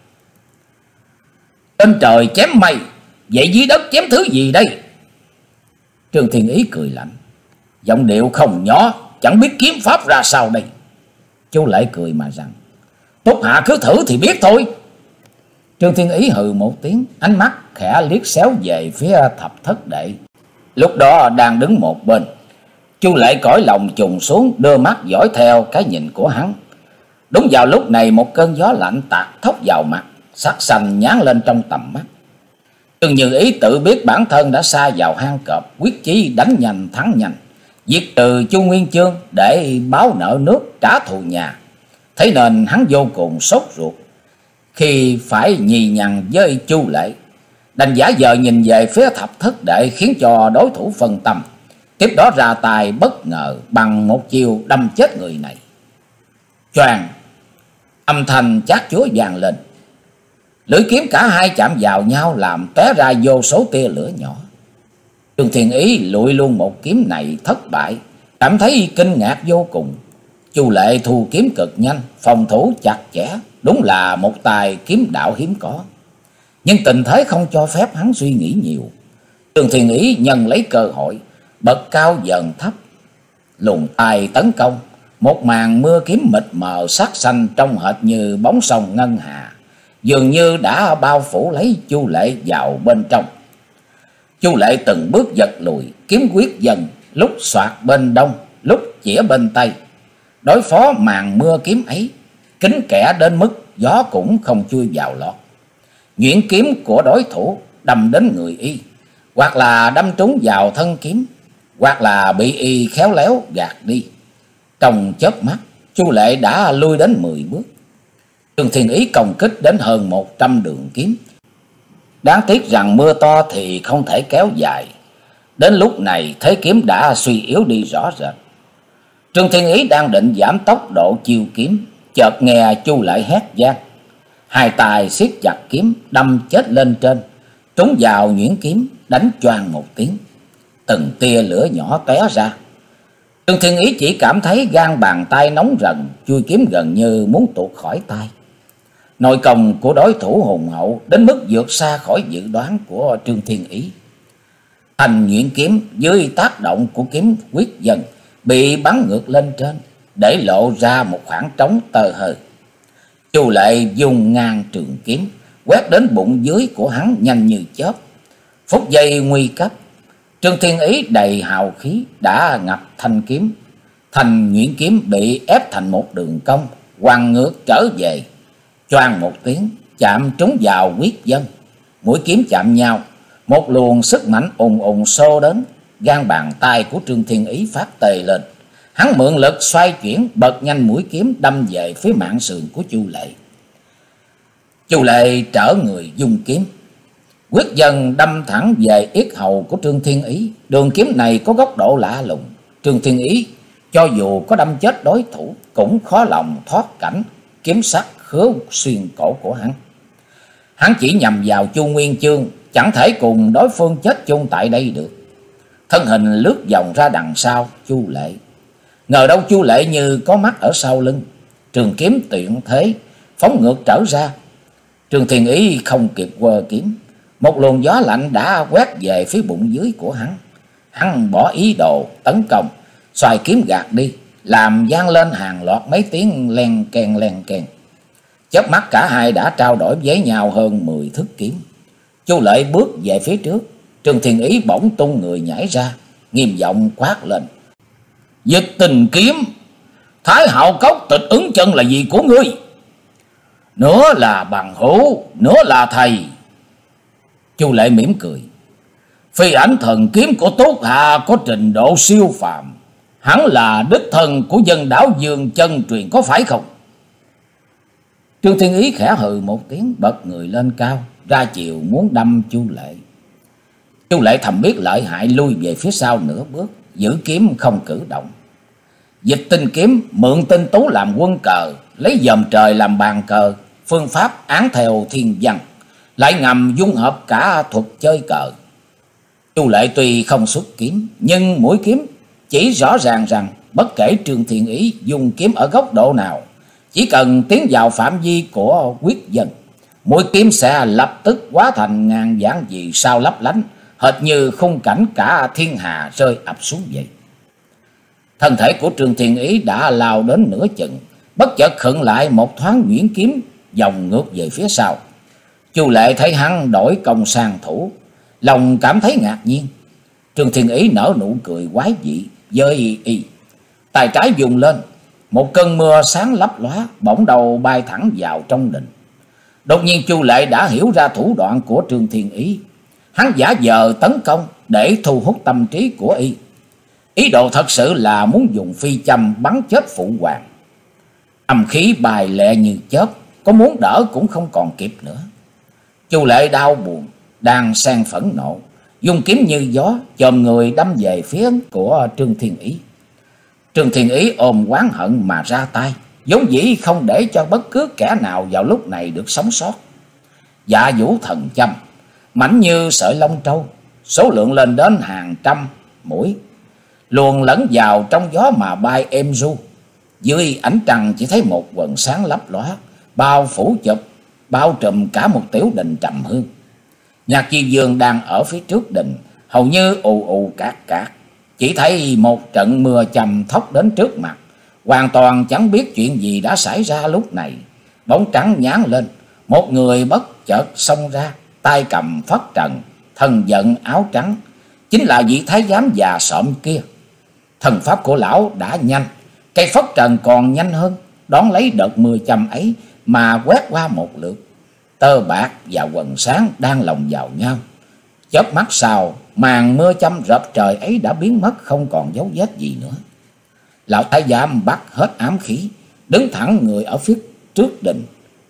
Trên trời chém mây, vậy dưới đất chém thứ gì đây? Trương Thiên Ý cười lạnh, giọng điệu không nhỏ, chẳng biết kiếm pháp ra sao đây. Chu Lệ cười mà rằng: Túc Hạ cứ thử thì biết thôi. Trương Thiên Ý hừ một tiếng, ánh mắt khẽ liếc xéo về phía Thập Thất Đệ, lúc đó đang đứng một bên. Chu Lệ cõi lòng trùng xuống, đưa mắt dõi theo cái nhìn của hắn. Đúng vào lúc này, một cơn gió lạnh tạt thốc vào mặt, sắc xanh nhán lên trong tầm mắt. Trương Như Ý tự biết bản thân đã sa vào hang cọp, quyết chí đánh nhanh thắng nhanh, diệt trừ Chu Nguyên Chương để báo nợ nước trả thù nhà. Thế nên hắn vô cùng sốt ruột khi phải nhì nhằn với Chu Lệ, đành giả vờ nhìn về phía Thập Thất Đệ, khiến cho đối thủ phân tâm. Tiếp đó ra tài bất ngờ bằng một chiêu đâm chết người này. Choàng, âm thanh chát chúa vang lên, lưỡi kiếm cả hai chạm vào nhau, làm tóe ra vô số tia lửa nhỏ. Trương Thiên Ý lụi luôn một kiếm này thất bại, cảm thấy kinh ngạc vô cùng. Chu Lệ thu kiếm cực nhanh, phòng thủ chặt chẽ, đúng là một tài kiếm đạo hiếm có. Nhưng tình thế không cho phép hắn suy nghĩ nhiều. Trương Thiên Ý nhân lấy cơ hội, bật cao dần thấp, luồn tay tấn công. Một màn mưa kiếm mịt mờ sắc xanh trông hệt như bóng sông ngân hà, dường như đã bao phủ lấy Chu Lệ vào bên trong. Chu Lệ từng bước giật lùi, kiếm quyết dần, lúc xoạt bên đông, lúc chĩa bên tây. Đối phó màn mưa kiếm ấy, kín kẽ đến mức gió cũng không chui vào lọt. Nhuyễn kiếm của đối thủ đâm đến người y, hoặc là đâm trúng vào thân kiếm, hoặc là bị y khéo léo gạt đi. Trong chớp mắt, Chu Lệ đã lui đến mười bước. Trương Thiên Ý công kích đến hơn một trăm đường kiếm. Đáng tiếc rằng mưa to thì không thể kéo dài. Đến lúc này thế kiếm đã suy yếu đi rõ rệt. Trương Thiên Ý đang định giảm tốc độ chiêu kiếm, chợt nghe Chu Lệ hét vang. Hai tay siết chặt kiếm, đâm chết lên trên, trúng vào nhuyễn kiếm, đánh choang một tiếng. Từng tia lửa nhỏ tóe ra. Trương Thiên Ý chỉ cảm thấy gan bàn tay nóng rần, chui kiếm gần như muốn tuột khỏi tay. Nội công của đối thủ hùng hậu đến mức vượt xa khỏi dự đoán của Trương Thiên Ý. Thành nhuyễn kiếm dưới tác động của kiếm quyết dân bị bắn ngược lên trên, để lộ ra một khoảng trống tơ hờ. Chu Lệ dùng ngang trường kiếm quét đến bụng dưới của hắn nhanh như chớp. Phút giây nguy cấp, Trương Thiên Ý đầy hào khí đã ngập thanh kiếm. Thành nhuyễn kiếm bị ép thành một đường cong, quằn ngược trở về. Choang một tiếng, chạm trúng vào quyết dân. Mũi kiếm chạm nhau, một luồng sức mạnh ùng ùng xô đến. Gan bàn tay của Trương Thiên Ý phát tê lên. Hắn mượn lực xoay chuyển, bật nhanh mũi kiếm đâm về phía mạn sườn của Chu Lệ. Chu Lệ trở người dung kiếm, quyết dân đâm thẳng về yết hầu của Trương Thiên Ý. Đường kiếm này có góc độ lạ lùng. Trương Thiên Ý cho dù có đâm chết đối thủ cũng khó lòng thoát cảnh kiếm sắc khứa xuyên cổ của hắn. Hắn chỉ nhằm vào Chu Nguyên Chương, chẳng thể cùng đối phương chết chung tại đây được. Thân hình lướt vòng ra đằng sau Chu Lệ. Ngờ đâu Chu Lệ như có mắt ở sau lưng. Trường kiếm tuyệt thế phóng ngược trở ra. Trương Thiên Ý không kịp quơ kiếm, một luồng gió lạnh đã quét về phía bụng dưới của hắn. Hắn bỏ ý đồ tấn công, xoài kiếm gạt đi, làm vang lên hàng loạt mấy tiếng len keng len keng. Chớp mắt cả hai đã trao đổi với nhau hơn mười thước kiếm. Chu Lệ bước về phía trước, Trương Thiên Ý bỗng tung người nhảy ra, nghiêm giọng quát lên: Dịch Tình kiếm, Thái Hạo Cốc Tịch Ứng Chân là gì của ngươi? Nữa là bằng hữu, nữa là thầy. Chu Lệ mỉm cười: Phi ảnh thần kiếm của Tốt Hạ có trình độ siêu phàm, hắn là đích thân của dân đảo Dương Chân truyền có phải không? Trương Thiên Ý khẽ hừ một tiếng, bật người lên cao, ra chiều muốn đâm Chu Lệ. Chu Lệ thầm biết lợi hại, lui về phía sau nửa bước, giữ kiếm không cử động. Dịch Tinh kiếm mượn tinh tú làm quân cờ, lấy dòm trời làm bàn cờ, phương pháp án theo thiên văn, lại ngầm dung hợp cả thuật chơi cờ. Chu Lệ tuy không xuất kiếm, nhưng mũi kiếm chỉ rõ ràng rằng bất kể Trương Thiên Ý dùng kiếm ở góc độ nào, chỉ cần tiến vào phạm vi của quyết dân, mũi kiếm sẽ lập tức hóa thành ngàn vạn vì sao lấp lánh, hệt như khung cảnh cả thiên hà rơi ập xuống vậy. Thân thể của Trương Thiên Ý đã lao đến nửa chừng, bất chợt khựng lại một thoáng, nhuyễn kiếm vòng ngược về phía sau. Chu Lệ thấy hắn đổi công sang thủ, lòng cảm thấy ngạc nhiên. Trương Thiên Ý nở nụ cười quái dị, dơi y tay trái dùng lên, một cơn mưa sáng lấp lóa bỗng đầu bay thẳng vào trong đình. Đột nhiên Chu Lệ đã hiểu ra thủ đoạn của Trương Thiên Ý. Hắn giả vờ tấn công để thu hút tâm trí của y. Ý đồ thật sự là muốn dùng phi châm bắn chết phụ hoàng. Âm khí bài lệ như chớp, có muốn đỡ cũng không còn kịp nữa. Chu Lệ đau buồn, đang xen phẫn nộ, dùng kiếm như gió chồm người đâm về phía của Trương Thiên Ý. Trương Thiên Ý ôm oán hận mà ra tay, vốn dĩ không để cho bất cứ kẻ nào vào lúc này được sống sót. Dạ vũ thần châm mảnh như sợi lông trâu, số lượng lên đến hàng trăm mũi, luồn lẫn vào trong gió mà bay êm ru. Dưới ánh trăng chỉ thấy một quần sáng lấp lóa, bao phủ chụp bao trùm cả một tiểu đình trầm hương. Nhạc Chi Dương đang ở phía trước đình, hầu như ù ù cát cát, chỉ thấy một trận mưa chầm thốc đến trước mặt, hoàn toàn chẳng biết chuyện gì đã xảy ra. Lúc này bóng trắng nhán lên, một người bất chợt xông ra, tay cầm phất trần, thần vận áo trắng, chính là vị thái giám già sợm kia. Thần pháp của lão đã nhanh, cây phất trần còn nhanh hơn, đón lấy đợt mưa chầm ấy mà quét qua một lượt. Tơ bạc và quần sáng đang lồng vào nhau. Chớp mắt sau, màn mưa châm rợp trời ấy đã biến mất, không còn dấu vết gì nữa. Lão thái giám bắt hết ám khí, đứng thẳng người ở phía trước đình,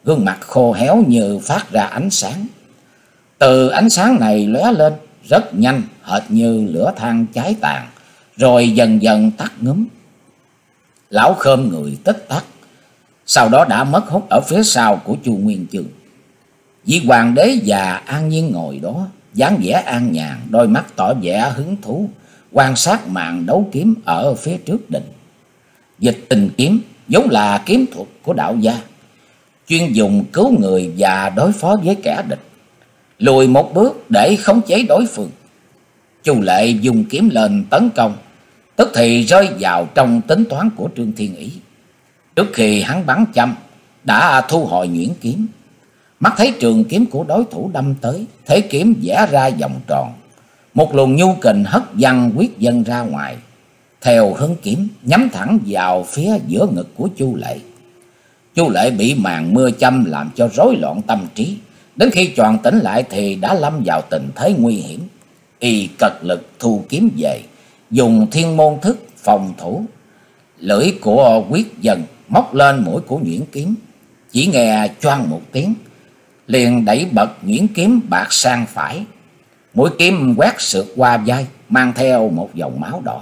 gương mặt khô héo như phát ra ánh sáng. Từ ánh sáng này lóe lên rất nhanh, hệt như lửa than cháy tàn, rồi dần dần tắt ngúm. Lão khom người tích tắc, sau đó đã mất hút ở phía sau của Chu Nguyên Chương. Vị hoàng đế già an nhiên ngồi đó, dáng vẻ an nhàn, đôi mắt tỏ vẻ hứng thú, quan sát màn đấu kiếm ở phía trước đình. Dịch tình kiếm vốn là kiếm thuật của đạo gia, chuyên dùng cứu người và đối phó với kẻ địch. Lùi một bước để khống chế đối phương, Chu Lệ dùng kiếm lên tấn công, tức thì rơi vào trong tính toán của Trương Thiên Ý. Trước khi hắn bắn châm, đã thu hồi nhuyễn kiếm. Mắt thấy trường kiếm của đối thủ đâm tới, thế kiếm vẽ ra vòng tròn, một luồng nhu kình hất văng quyết dân ra ngoài, theo hướng kiếm nhắm thẳng vào phía giữa ngực của Chu Lệ. Chu Lệ bị màn mưa châm làm cho rối loạn tâm trí, đến khi choàng tỉnh lại thì đã lâm vào tình thế nguy hiểm. Y cật lực thu kiếm về, dùng thiên môn thức phòng thủ. Lưỡi của quyết dân móc lên mũi của nhuyễn kiếm, chỉ nghe choang một tiếng, liền đẩy bật nhuyễn kiếm bạc sang phải. Mũi kiếm quét sượt qua vai, mang theo một dòng máu đỏ.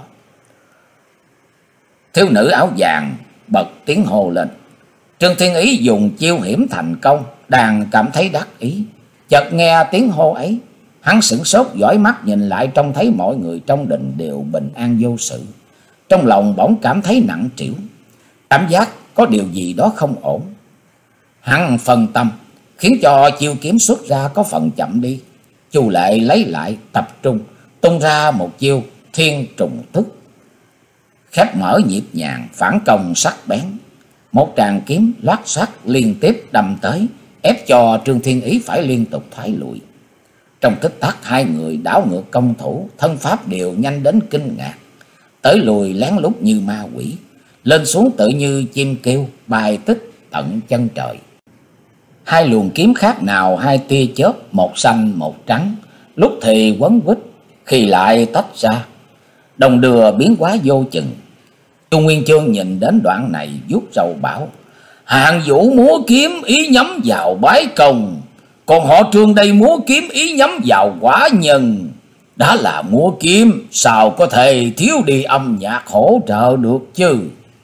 Thiếu nữ áo vàng bật tiếng hô lên. Trương Thiên Ý dùng chiêu hiểm thành công, đang cảm thấy đắc ý. Chợt nghe tiếng hô ấy, hắn sửng sốt dõi mắt nhìn lại, trông thấy mọi người trong đình đều bình an vô sự. Trong lòng bỗng cảm thấy nặng trĩu, cảm giác có điều gì đó không ổn. Hắn phân tâm, khiến cho chiêu kiếm xuất ra có phần chậm đi. Chu Lệ lấy lại tập trung, tung ra một chiêu thiên trùng thức, khép mở nhịp nhàng, phản công sắc bén. Một tràng kiếm loát sắc liên tiếp đâm tới, ép cho Trương Thiên Ý phải liên tục thoái lùi. Trong tích tắc hai người đảo ngược công thủ, thân pháp đều nhanh đến kinh ngạc, tới lùi lén lút như ma quỷ, lên xuống tự như chim kêu, bay tích tận chân trời. Hai luồng kiếm khác nào hai tia chớp, một xanh một trắng, lúc thì quấn quýt, khi lại tách ra, đồng đưa biến hóa vô chừng. Chu Nguyên Chương nhìn đến đoạn này vuốt râu bảo: Hạng Vũ múa kiếm ý nhắm vào bái công, còn họ Trương đây múa kiếm ý nhắm vào quả nhân. Đã là múa kiếm, sao có thể thiếu đi âm nhạc hỗ trợ được chứ?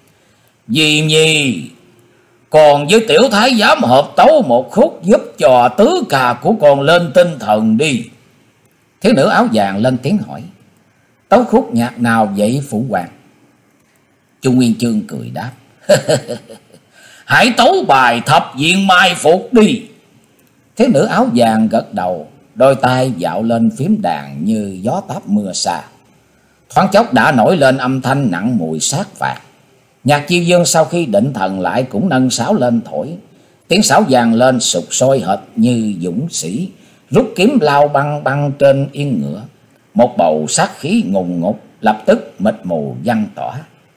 Vì nhi, còn với tiểu thái giám hợp tấu một khúc giúp cho tứ ca của con lên tinh thần đi. Thiếu nữ áo vàng lên tiếng hỏi: Tấu khúc nhạc nào vậy phụ hoàng? Chu Nguyên Chương cười đáp: Hãy tấu bài thập diện mai phục đi. Thiếu nữ áo vàng gật đầu, đôi tay dạo lên phím đàn như gió táp mưa xa. Thoáng chốc đã nổi lên âm thanh nặng mùi sát phạt. Nhạc chiêu dương sau khi định thần lại cũng nâng sáo lên thổi. Tiếng sáo vang lên sục sôi hệt như dũng sĩ rút kiếm lao băng băng trên yên ngựa. Một bầu sát khí ngùng ngục lập tức mịt mù văng tỏa.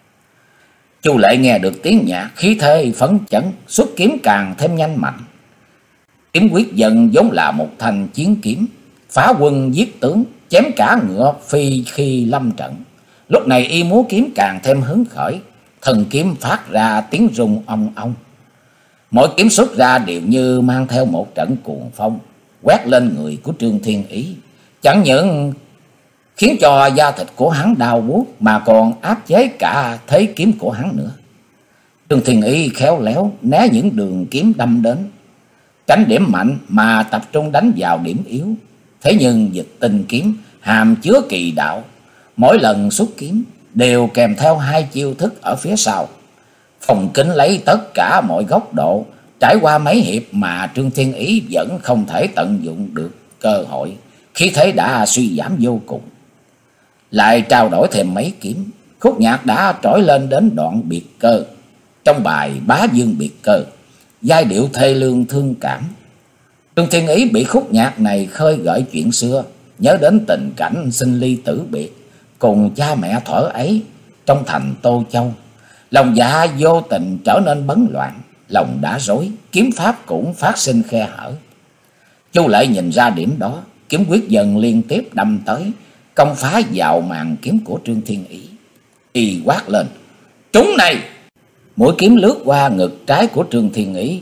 Chu Lệ nghe được tiếng nhạc, khí thế phấn chấn, xuất kiếm càng thêm nhanh mạnh. Kiếm quyết dần vốn là một thanh chiến kiếm, phá quân giết tướng, chém cả ngựa phi khi lâm trận. Lúc này y múa kiếm càng thêm hứng khởi, thần kiếm phát ra tiếng rung ong ong. Mỗi kiếm xuất ra đều như mang theo một trận cuồng phong, quét lên người của Trương Thiên Ý. Chẳng những khiến cho da thịt của hắn đau buốt, mà còn áp chế cả thế kiếm của hắn nữa. Trương Thiên Ý khéo léo né những đường kiếm đâm đến, tránh điểm mạnh mà tập trung đánh vào điểm yếu. Thế nhưng dịch tinh kiếm hàm chứa kỳ đạo, mỗi lần xuất kiếm đều kèm theo hai chiêu thức ở phía sau, phòng kín lấy tất cả mọi góc độ. Trải qua mấy hiệp mà Trương Thiên Ý vẫn không thể tận dụng được cơ hội, khí thế đã suy giảm vô cùng. Lại trao đổi thêm mấy kiếm, khúc nhạc đã trỗi lên đến đoạn biệt cơ. Trong bài Bá Dương biệt cơ, giai điệu thê lương thương cảm. Trương Thiên Ý bị khúc nhạc này khơi gợi chuyện xưa, nhớ đến tình cảnh sinh ly tử biệt cùng cha mẹ thuở ấy trong thành Tô Châu. Lòng dạ vô tình trở nên bấn loạn, lòng đã rối, kiếm pháp cũng phát sinh khe hở. Chu Lệ nhìn ra điểm đó, kiếm quyết dần liên tiếp đâm tới, công phá vào màn kiếm của Trương Thiên Ý. Y quát lên: Trúng này! Mũi kiếm lướt qua ngực trái của Trương Thiên Ý,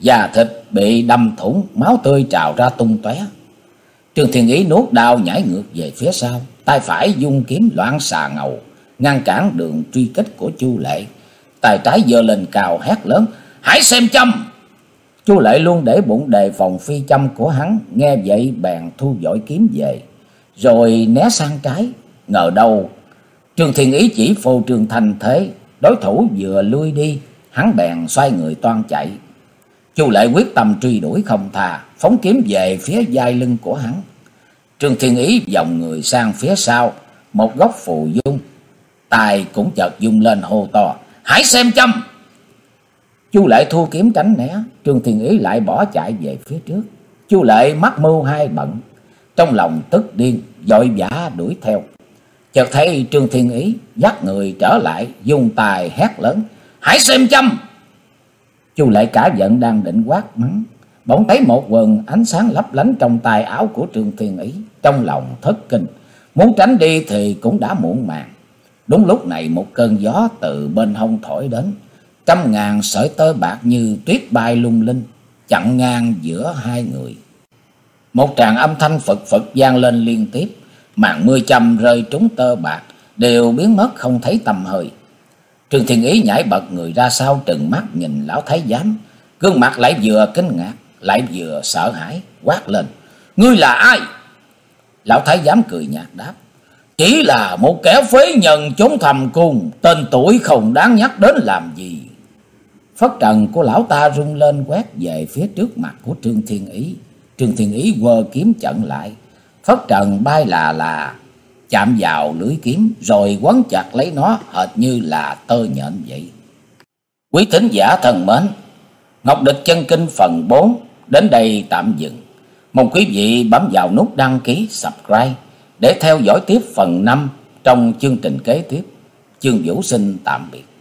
da thịt bị đâm thủng, máu tươi trào ra tung tóe. Trương Thiên Ý nuốt đao nhảy ngược về phía sau, tay phải vung kiếm loạn xà ngầu ngăn cản đường truy kích của Chu Lệ, tay trái giơ lên cao hét lớn: "Hãy xem châm!" Chu Lệ luôn để bụng đề phòng phi châm của hắn, nghe vậy bèn thu vội kiếm về, rồi né sang trái. Ngờ đâu Trương Thiên Ý chỉ phô trương thanh thế, đối thủ vừa lui đi, hắn bèn xoay người toan chạy. Chu Lệ quyết tâm truy đuổi không tha, phóng kiếm về phía vai lưng của hắn. Trương Thiên Ý vòng người sang phía sau, một góc phù dung, tài cũng chợt dung lên hô to: "Hãy xem châm!" Chu Lệ thu kiếm tránh né, Trương Thiên Ý lại bỏ chạy về phía trước. Chu Lệ mắc mưu hai bận, trong lòng tức điên, vội vã đuổi theo. Chợt thấy Trương Thiên Ý dắt người trở lại, dùng tài hét lớn: "Hãy xem châm!" Chu Lệ cả giận đang định quát mắng, bỗng thấy một quần ánh sáng lấp lánh trong tay áo của Trương Thiên Ý, trong lòng thất kinh, muốn tránh đi thì cũng đã muộn màng. Đúng lúc này một cơn gió từ bên hông thổi đến, trăm ngàn sợi tơ bạc như tuyết bay lung linh, chặn ngang giữa hai người. Một tràng âm thanh phật phật vang lên liên tiếp, màn mưa châm rơi trúng tơ bạc đều biến mất không thấy tăm hơi. Trương Thiên Ý nhảy bật người ra sau, trừng mắt nhìn lão thái giám, gương mặt lại vừa kinh ngạc lại vừa sợ hãi, quát lên: "Ngươi là ai?" Lão thái giám cười nhạt đáp: "Chỉ là một kẻ phế nhân trốn thầm cung, tên tuổi không đáng nhắc đến làm gì." Phất trần của lão ta rung lên quét về phía trước mặt của Trương Thiên Ý. Trương Thiên Ý quơ kiếm chặn lại, phất trần bay là là chạm vào lưỡi kiếm rồi quấn chặt lấy nó hệt như là tơ nhện vậy. Quý thính giả thân mến, Ngọc Địch Chân Kinh phần bốn đến đây tạm dừng. Mong quý vị bấm vào nút đăng ký, subscribe để theo dõi tiếp phần năm trong chương trình kế tiếp. Chương Vũ xin tạm biệt.